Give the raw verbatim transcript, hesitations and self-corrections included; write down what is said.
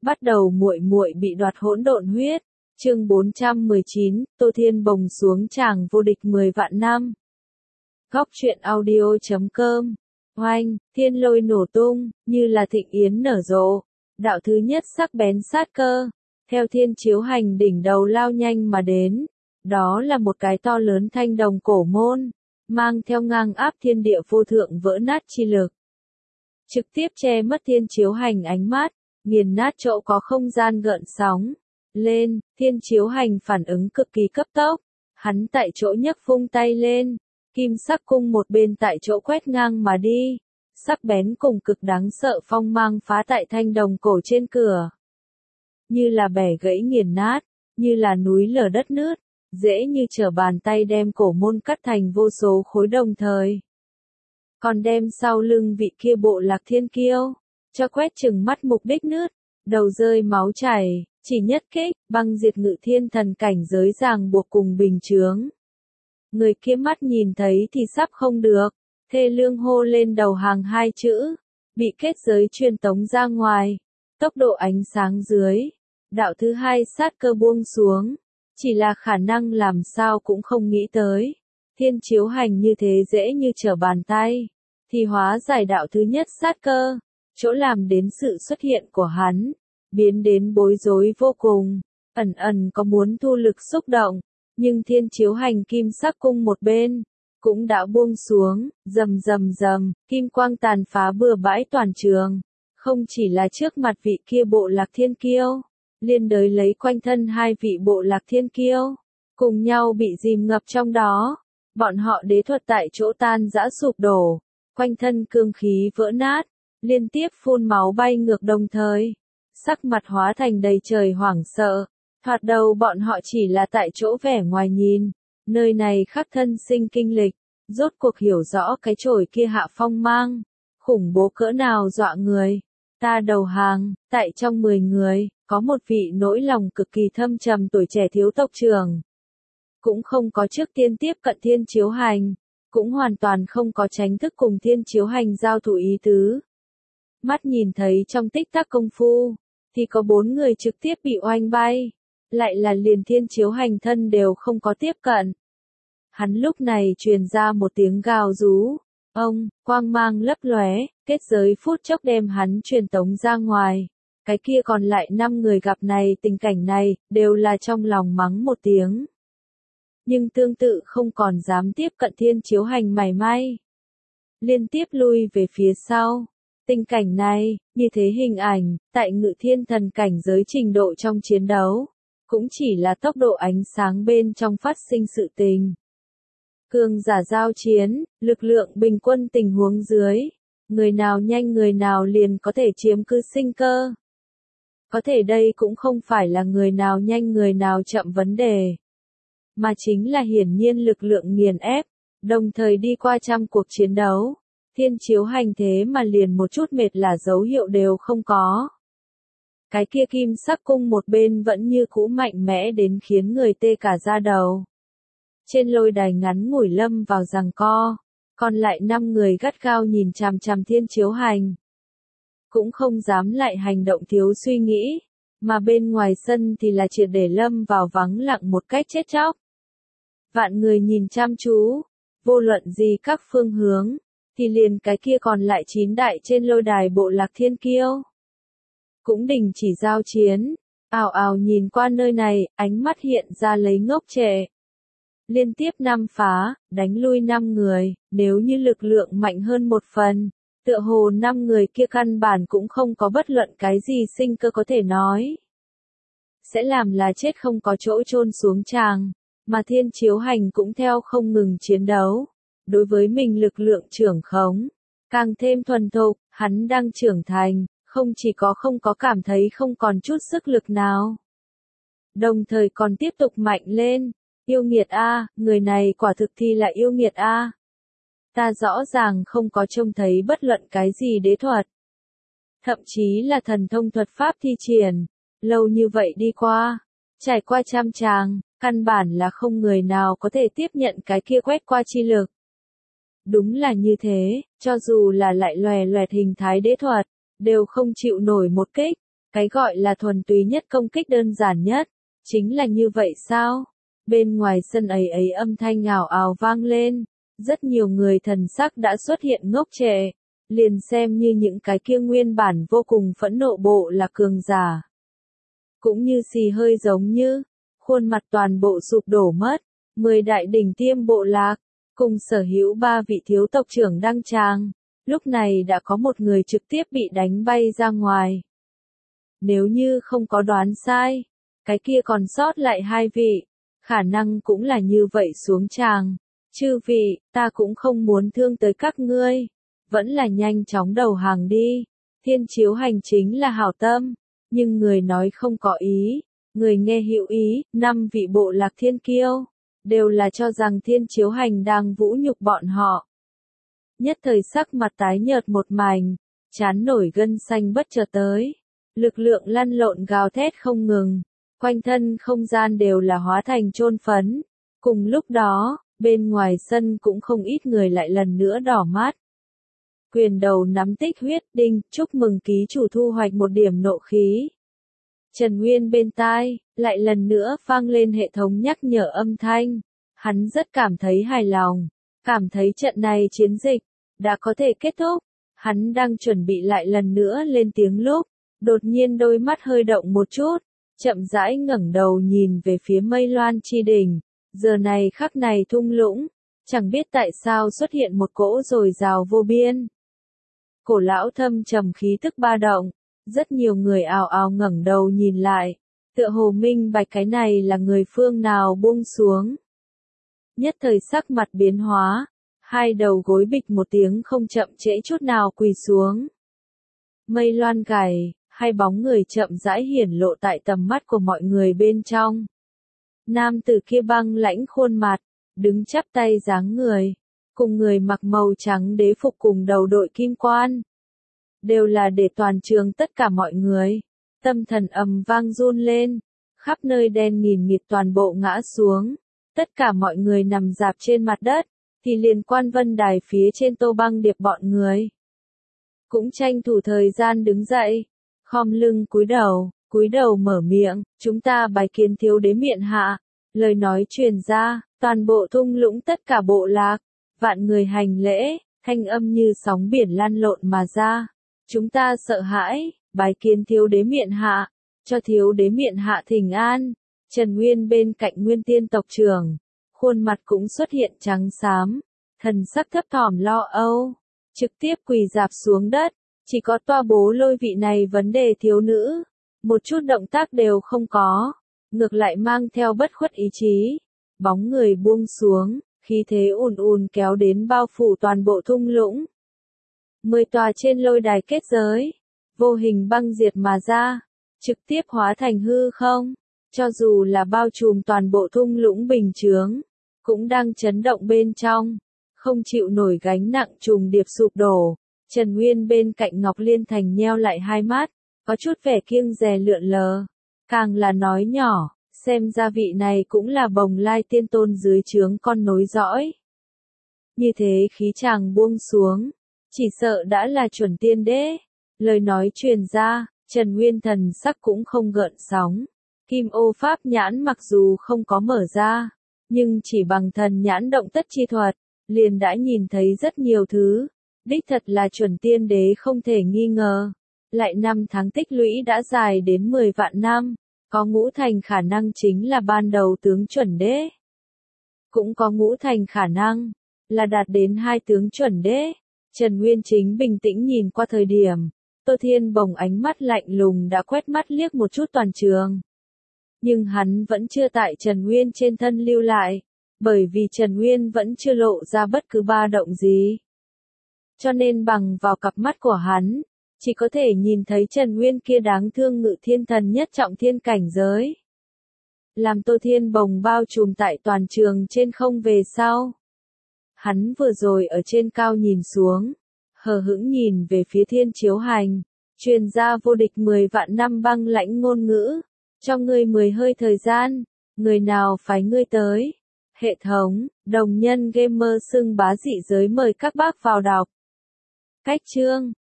Bắt đầu muội muội bị đoạt hỗn độn huyết. Chương bốn trăm mười chín, Tô Thiên bồng xuống tràng vô địch mười vạn năm. Góc truyện audio chấm com. Oanh, thiên lôi nổ tung, như là thịnh yến nở rộ. Đạo thứ nhất sắc bén sát cơ, theo thiên chiếu hành đỉnh đầu lao nhanh mà đến. Đó là một cái to lớn thanh đồng cổ môn, mang theo ngang áp thiên địa vô thượng vỡ nát chi lực. Trực tiếp che mất thiên chiếu hành ánh mắt, nghiền nát chỗ có không gian gợn sóng. Lên, thiên chiếu hành phản ứng cực kỳ cấp tốc. Hắn tại chỗ nhấc vung tay lên, kim sắc cung một bên tại chỗ quét ngang mà đi. Sắc bén cùng cực đáng sợ phong mang phá tại thanh đồng cổ trên cửa. Như là bẻ gãy nghiền nát, như là núi lở đất nứt, dễ như trở bàn tay đem cổ môn cắt thành vô số khối đồng thời. Còn đem sau lưng vị kia bộ lạc thiên kiêu, cho quét chừng mắt mục đích nứt, đầu rơi máu chảy, chỉ nhất kích, băng diệt ngự thiên thần cảnh giới ràng buộc cùng bình chướng. Người kia mắt nhìn thấy thì sắp không được, thê lương hô lên đầu hàng hai chữ, bị kết giới truyền tống ra ngoài, tốc độ ánh sáng dưới, đạo thứ hai sát cơ buông xuống, chỉ là khả năng làm sao cũng không nghĩ tới, thiên chiếu hành như thế dễ như trở bàn tay, thì hóa giải đạo thứ nhất sát cơ, chỗ làm đến sự xuất hiện của hắn, biến đến bối rối vô cùng, ẩn ẩn có muốn thu lực xúc động, nhưng thiên chiếu hành kim sắc cung một bên, cũng đã buông xuống, rầm rầm rầm, kim quang tàn phá bừa bãi toàn trường, không chỉ là trước mặt vị kia bộ lạc thiên kiêu, liên đới lấy quanh thân hai vị bộ lạc thiên kiêu, cùng nhau bị dìm ngập trong đó, bọn họ đế thuật tại chỗ tan rã sụp đổ, quanh thân cương khí vỡ nát, liên tiếp phun máu bay ngược đồng thời, sắc mặt hóa thành đầy trời hoảng sợ, thoạt đầu bọn họ chỉ là tại chỗ vẻ ngoài nhìn, nơi này khắc thân sinh kinh lịch, rốt cuộc hiểu rõ cái chổi kia hạ phong mang, khủng bố cỡ nào dọa người, ta đầu hàng, tại trong mười người, có một vị nỗi lòng cực kỳ thâm trầm tuổi trẻ thiếu tộc trưởng, cũng không có trước tiên tiếp cận thiên chiếu hành, cũng hoàn toàn không có tránh thức cùng thiên chiếu hành giao thủ ý tứ. Mắt nhìn thấy trong tích tắc công phu, thì có bốn người trực tiếp bị oanh bay, lại là liền thiên chiếu hành thân đều không có tiếp cận. Hắn lúc này truyền ra một tiếng gào rú, ông, quang mang lấp lóe, kết giới phút chốc đem hắn truyền tống ra ngoài. Cái kia còn lại năm người gặp này tình cảnh này, đều là trong lòng mắng một tiếng. Nhưng tương tự không còn dám tiếp cận thiên chiếu hành mảy may. Liên tiếp lui về phía sau. Tình cảnh này, như thế hình ảnh, tại ngự thiên thần cảnh giới trình độ trong chiến đấu, cũng chỉ là tốc độ ánh sáng bên trong phát sinh sự tình. Cường giả giao chiến, lực lượng bình quân tình huống dưới, người nào nhanh người nào liền có thể chiếm cứ sinh cơ. Có thể đây cũng không phải là người nào nhanh người nào chậm vấn đề, mà chính là hiển nhiên lực lượng nghiền ép, đồng thời đi qua trăm cuộc chiến đấu. Thiên chiếu hành thế mà liền một chút mệt là dấu hiệu đều không có. Cái kia kim sắc cung một bên vẫn như cũ mạnh mẽ đến khiến người tê cả da đầu. Trên lôi đài ngắn ngủi lâm vào giằng co, còn lại năm người gắt gao nhìn chằm chằm thiên chiếu hành. Cũng không dám lại hành động thiếu suy nghĩ, mà bên ngoài sân thì là triệt để lâm vào vắng lặng một cách chết chóc. Vạn người nhìn chăm chú, vô luận gì các phương hướng, thì liền cái kia còn lại chín đại trên lôi đài bộ lạc thiên kiêu. Cũng đình chỉ giao chiến, ào ào nhìn qua nơi này, ánh mắt hiện ra lấy ngốc trệ. Liên tiếp năm phá, đánh lui năm người, nếu như lực lượng mạnh hơn một phần, tựa hồ năm người kia căn bản cũng không có bất luận cái gì sinh cơ có thể nói. Sẽ làm là chết không có chỗ chôn xuống tràng, mà thiên chiếu hành cũng theo không ngừng chiến đấu. Đối với mình lực lượng trưởng khống, càng thêm thuần thục, hắn đang trưởng thành, không chỉ có không có cảm thấy không còn chút sức lực nào. Đồng thời còn tiếp tục mạnh lên, yêu nghiệt a, người này quả thực thì là yêu nghiệt a. Ta rõ ràng không có trông thấy bất luận cái gì đế thuật. Thậm chí là thần thông thuật pháp thi triển, lâu như vậy đi qua, trải qua trăm tràng, căn bản là không người nào có thể tiếp nhận cái kia quét qua chi lực. Đúng là như thế, cho dù là lại lòe loẹt hình thái đế thuật, đều không chịu nổi một kích, Cái gọi là thuần túy nhất công kích đơn giản nhất, chính là như vậy sao? Bên ngoài sân ấy ấy âm thanh ào ào vang lên, rất nhiều người thần sắc đã xuất hiện ngốc trệ, liền xem như những cái kia nguyên bản vô cùng phẫn nộ bộ là cường giả. Cũng như xì hơi giống như, khuôn mặt toàn bộ sụp đổ mất, mười đại đỉnh tiêm bộ lạc, cùng sở hữu ba vị thiếu tộc trưởng đăng tràng, lúc này đã có một người trực tiếp bị đánh bay ra ngoài. Nếu như không có đoán sai, cái kia còn sót lại hai vị, khả năng cũng là như vậy xuống tràng. Chư vị, ta cũng không muốn thương tới các ngươi, vẫn là nhanh chóng đầu hàng đi. Thiên chiếu hành chính là hảo tâm, nhưng người nói không có ý, người nghe hữu ý. Năm vị bộ lạc thiên kiêu, đều là cho rằng thiên chiếu hành đang vũ nhục bọn họ. Nhất thời sắc mặt tái nhợt một mảnh, chán nổi gân xanh bất chợt tới. Lực lượng lăn lộn gào thét không ngừng, quanh thân không gian đều là hóa thành chôn phấn. Cùng lúc đó, bên ngoài sân cũng không ít người lại lần nữa đỏ mắt. Quyền đầu nắm tích huyết đinh, chúc mừng ký chủ thu hoạch một điểm nộ khí. Trần Nguyên bên tai, lại lần nữa vang lên hệ thống nhắc nhở âm thanh. Hắn rất cảm thấy hài lòng, cảm thấy trận này chiến dịch đã có thể kết thúc. Hắn đang chuẩn bị lại lần nữa lên tiếng lúc, đột nhiên đôi mắt hơi động một chút, chậm rãi ngẩng đầu nhìn về phía Mây Loan chi đỉnh. Giờ này khắc này thung lũng, chẳng biết tại sao xuất hiện một cỗ dồi dào vô biên. Cổ lão thâm trầm khí tức ba động, rất nhiều người ào ào ngẩng đầu nhìn lại, tựa hồ minh bạch cái này là người phương nào buông xuống. Nhất thời sắc mặt biến hóa, hai đầu gối bịch một tiếng không chậm trễ chút nào quỳ xuống. Mây loan gầy, hai bóng người chậm rãi hiển lộ tại tầm mắt của mọi người bên trong. Nam tử kia băng lãnh khuôn mặt, đứng chắp tay dáng người, cùng người mặc màu trắng đế phục cùng đầu đội kim quan. Đều là để toàn trường tất cả mọi người, tâm thần ầm vang run lên, khắp nơi đen nghìn nghịt toàn bộ ngã xuống, tất cả mọi người nằm rạp trên mặt đất, thì liền quan vân đài phía trên Tô Băng Điệp bọn người. Cũng tranh thủ thời gian đứng dậy, khom lưng cúi đầu, cúi đầu mở miệng, chúng ta bái kiến thiếu đế miện hạ, lời nói truyền ra, toàn bộ thung lũng tất cả bộ lạc, vạn người hành lễ, thanh âm như sóng biển lan lộn mà ra. Chúng ta sợ hãi, bái kiến thiếu đế miện hạ, cho thiếu đế miện hạ thỉnh an. Trần Nguyên bên cạnh Nguyên Tiên tộc trưởng, khuôn mặt cũng xuất hiện trắng xám, thần sắc thấp thỏm lo âu, trực tiếp quỳ rạp xuống đất, chỉ có toa bố lôi vị này vấn đề thiếu nữ, một chút động tác đều không có, ngược lại mang theo bất khuất ý chí, bóng người buông xuống, khí thế ùn ùn kéo đến bao phủ toàn bộ thung lũng. Mười tòa trên lôi đài kết giới, vô hình băng diệt mà ra, trực tiếp hóa thành hư không, cho dù là bao trùm toàn bộ thung lũng bình chướng, cũng đang chấn động bên trong, không chịu nổi gánh nặng trùng điệp sụp đổ. Trần Nguyên bên cạnh Ngọc Liên Thành nheo lại hai mắt, có chút vẻ kiêng dè lượn lờ, càng là nói nhỏ, xem ra vị này cũng là Bồng Lai Tiên Tôn dưới trướng con nối dõi. Như thế khí chàng buông xuống, chỉ sợ đã là chuẩn tiên đế. Lời nói truyền ra, Trần Nguyên thần sắc cũng không gợn sóng. Kim ô pháp nhãn mặc dù không có mở ra, nhưng chỉ bằng thần nhãn động tất chi thuật, liền đã nhìn thấy rất nhiều thứ. Đích thật là chuẩn tiên đế không thể nghi ngờ. Lại năm tháng tích lũy đã dài đến mười vạn năm, có ngũ thành khả năng chính là ban đầu tướng chuẩn đế. Cũng có ngũ thành khả năng là đạt đến hai tướng chuẩn đế. Trần Nguyên chính bình tĩnh nhìn qua thời điểm, Tô Thiên Bồng ánh mắt lạnh lùng đã quét mắt liếc một chút toàn trường. Nhưng hắn vẫn chưa tại Trần Nguyên trên thân lưu lại, bởi vì Trần Nguyên vẫn chưa lộ ra bất cứ ba động gì. Cho nên bằng vào cặp mắt của hắn, chỉ có thể nhìn thấy Trần Nguyên kia đáng thương ngự thiên thần nhất trọng thiên cảnh giới. Làm Tô Thiên Bồng bao trùm tại toàn trường trên không về sau. Hắn vừa rồi ở trên cao nhìn xuống, hờ hững nhìn về phía Thiên Chiếu Hành, truyền ra vô địch mười vạn năm băng lãnh ngôn ngữ, cho ngươi mười hơi thời gian, người nào phái ngươi tới. Hệ thống, đồng nhân gamer xưng bá dị giới mời các bác vào đọc. Cách chương